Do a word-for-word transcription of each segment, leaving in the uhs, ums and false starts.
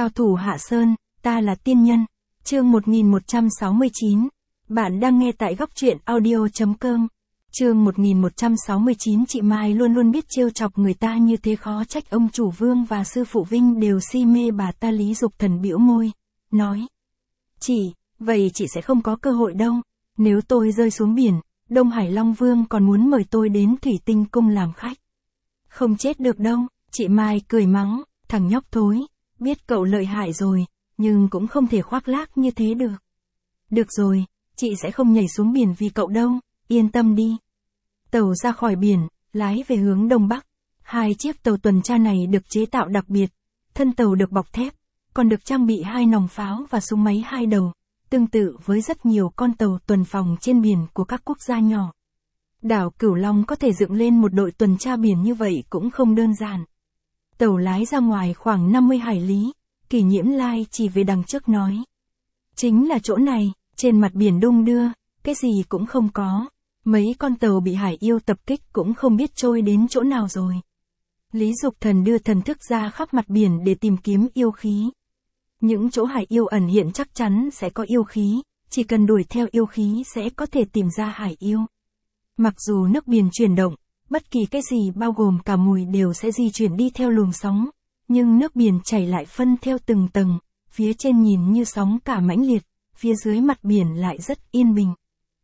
Cao thủ hạ sơn, ta là tiên nhân. Chương một nghìn một trăm sáu mươi chín. Bạn đang nghe tại góc truyện audio chấm com. Chương một nghìn một trăm sáu mươi chín. Chị Mai luôn luôn biết trêu chọc người ta như thế, khó trách ông chủ Vương và sư phụ Vinh đều si mê bà ta. Lý Dục Thần bĩu môi, nói: Chị, vậy chị sẽ không có cơ hội đâu. Nếu tôi rơi xuống biển, Đông Hải Long Vương còn muốn mời tôi đến Thủy Tinh Cung làm khách. Không chết được đâu. Chị Mai cười mắng: Thằng nhóc thối, biết cậu lợi hại rồi, nhưng cũng không thể khoác lác như thế được. Được rồi, chị sẽ không nhảy xuống biển vì cậu đâu, yên tâm đi. Tàu ra khỏi biển, lái về hướng đông bắc. Hai chiếc tàu tuần tra này được chế tạo đặc biệt, thân tàu được bọc thép, còn được trang bị hai nòng pháo và súng máy hai đầu, tương tự với rất nhiều con tàu tuần phòng trên biển của các quốc gia nhỏ. Đảo Cửu Long có thể dựng lên một đội tuần tra biển như vậy cũng không đơn giản. Tàu lái ra ngoài khoảng năm mươi hải lý, Kỷ Nhiễm Lai chỉ về đằng trước nói: Chính là chỗ này. Trên mặt biển đung đưa, cái gì cũng không có. Mấy con tàu bị hải yêu tập kích cũng không biết trôi đến chỗ nào rồi. Lý Dục Thần đưa thần thức ra khắp mặt biển để tìm kiếm yêu khí. Những chỗ hải yêu ẩn hiện chắc chắn sẽ có yêu khí, chỉ cần đuổi theo yêu khí sẽ có thể tìm ra hải yêu. Mặc dù nước biển chuyển động, bất kỳ cái gì bao gồm cả mùi đều sẽ di chuyển đi theo luồng sóng, nhưng nước biển chảy lại phân theo từng tầng, phía trên nhìn như sóng cả mãnh liệt, phía dưới mặt biển lại rất yên bình.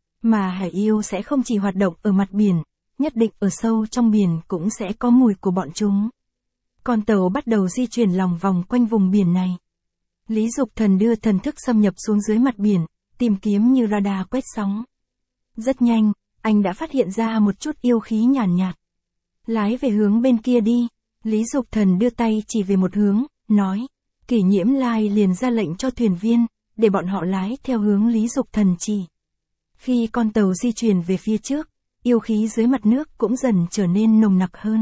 Mà hải yêu sẽ không chỉ hoạt động ở mặt biển, nhất định ở sâu trong biển cũng sẽ có mùi của bọn chúng. Con tàu bắt đầu di chuyển lòng vòng quanh vùng biển này. Lý Dục Thần đưa thần thức xâm nhập xuống dưới mặt biển, tìm kiếm như radar quét sóng. Rất nhanh, anh đã phát hiện ra một chút yêu khí nhàn nhạt, nhạt. Lái về hướng bên kia đi. Lý Dục Thần đưa tay chỉ về một hướng, nói. Kỷ Nhiễm Lai liền ra lệnh cho thuyền viên, để bọn họ lái theo hướng Lý Dục Thần chỉ. Khi con tàu di chuyển về phía trước, yêu khí dưới mặt nước cũng dần trở nên nồng nặc hơn.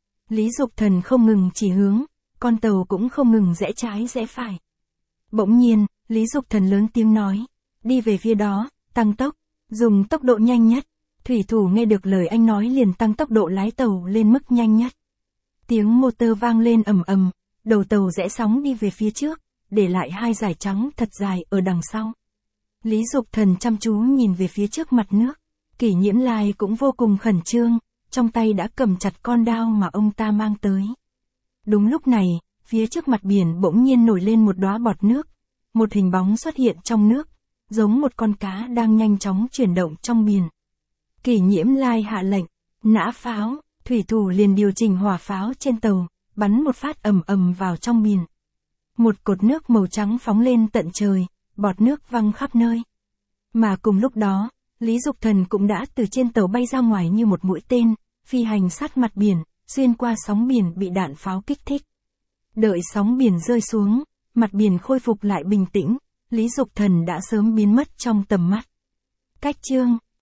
Lý Dục Thần không ngừng chỉ hướng, con tàu cũng không ngừng rẽ trái rẽ phải. Bỗng nhiên, Lý Dục Thần lớn tiếng nói, đi về phía đó, tăng tốc, dùng tốc độ nhanh nhất. Thủy thủ nghe được lời anh nói liền tăng tốc độ lái tàu lên mức nhanh nhất. Tiếng motor vang lên ầm ầm, đầu tàu rẽ sóng đi về phía trước, để lại hai dải trắng thật dài ở đằng sau. Lý Dục Thần chăm chú nhìn về phía trước mặt nước. Kỷ Nhiễm Lai cũng vô cùng khẩn trương, trong tay đã cầm chặt con đao mà ông ta mang tới. Đúng lúc này, phía trước mặt biển bỗng nhiên nổi lên một đóa bọt nước. Một hình bóng xuất hiện trong nước, giống một con cá đang nhanh chóng chuyển động trong biển. Kỷ Nhiễm Lai hạ lệnh, nã pháo, thủy thủ liền điều chỉnh hỏa pháo trên tàu, bắn một phát ầm ầm vào trong biển. Một cột nước màu trắng phóng lên tận trời, bọt nước văng khắp nơi. Mà cùng lúc đó, Lý Dục Thần cũng đã từ trên tàu bay ra ngoài như một mũi tên, phi hành sát mặt biển, xuyên qua sóng biển bị đạn pháo kích thích. Đợi sóng biển rơi xuống, mặt biển khôi phục lại bình tĩnh, Lý Dục Thần đã sớm biến mất trong tầm mắt. Cách chương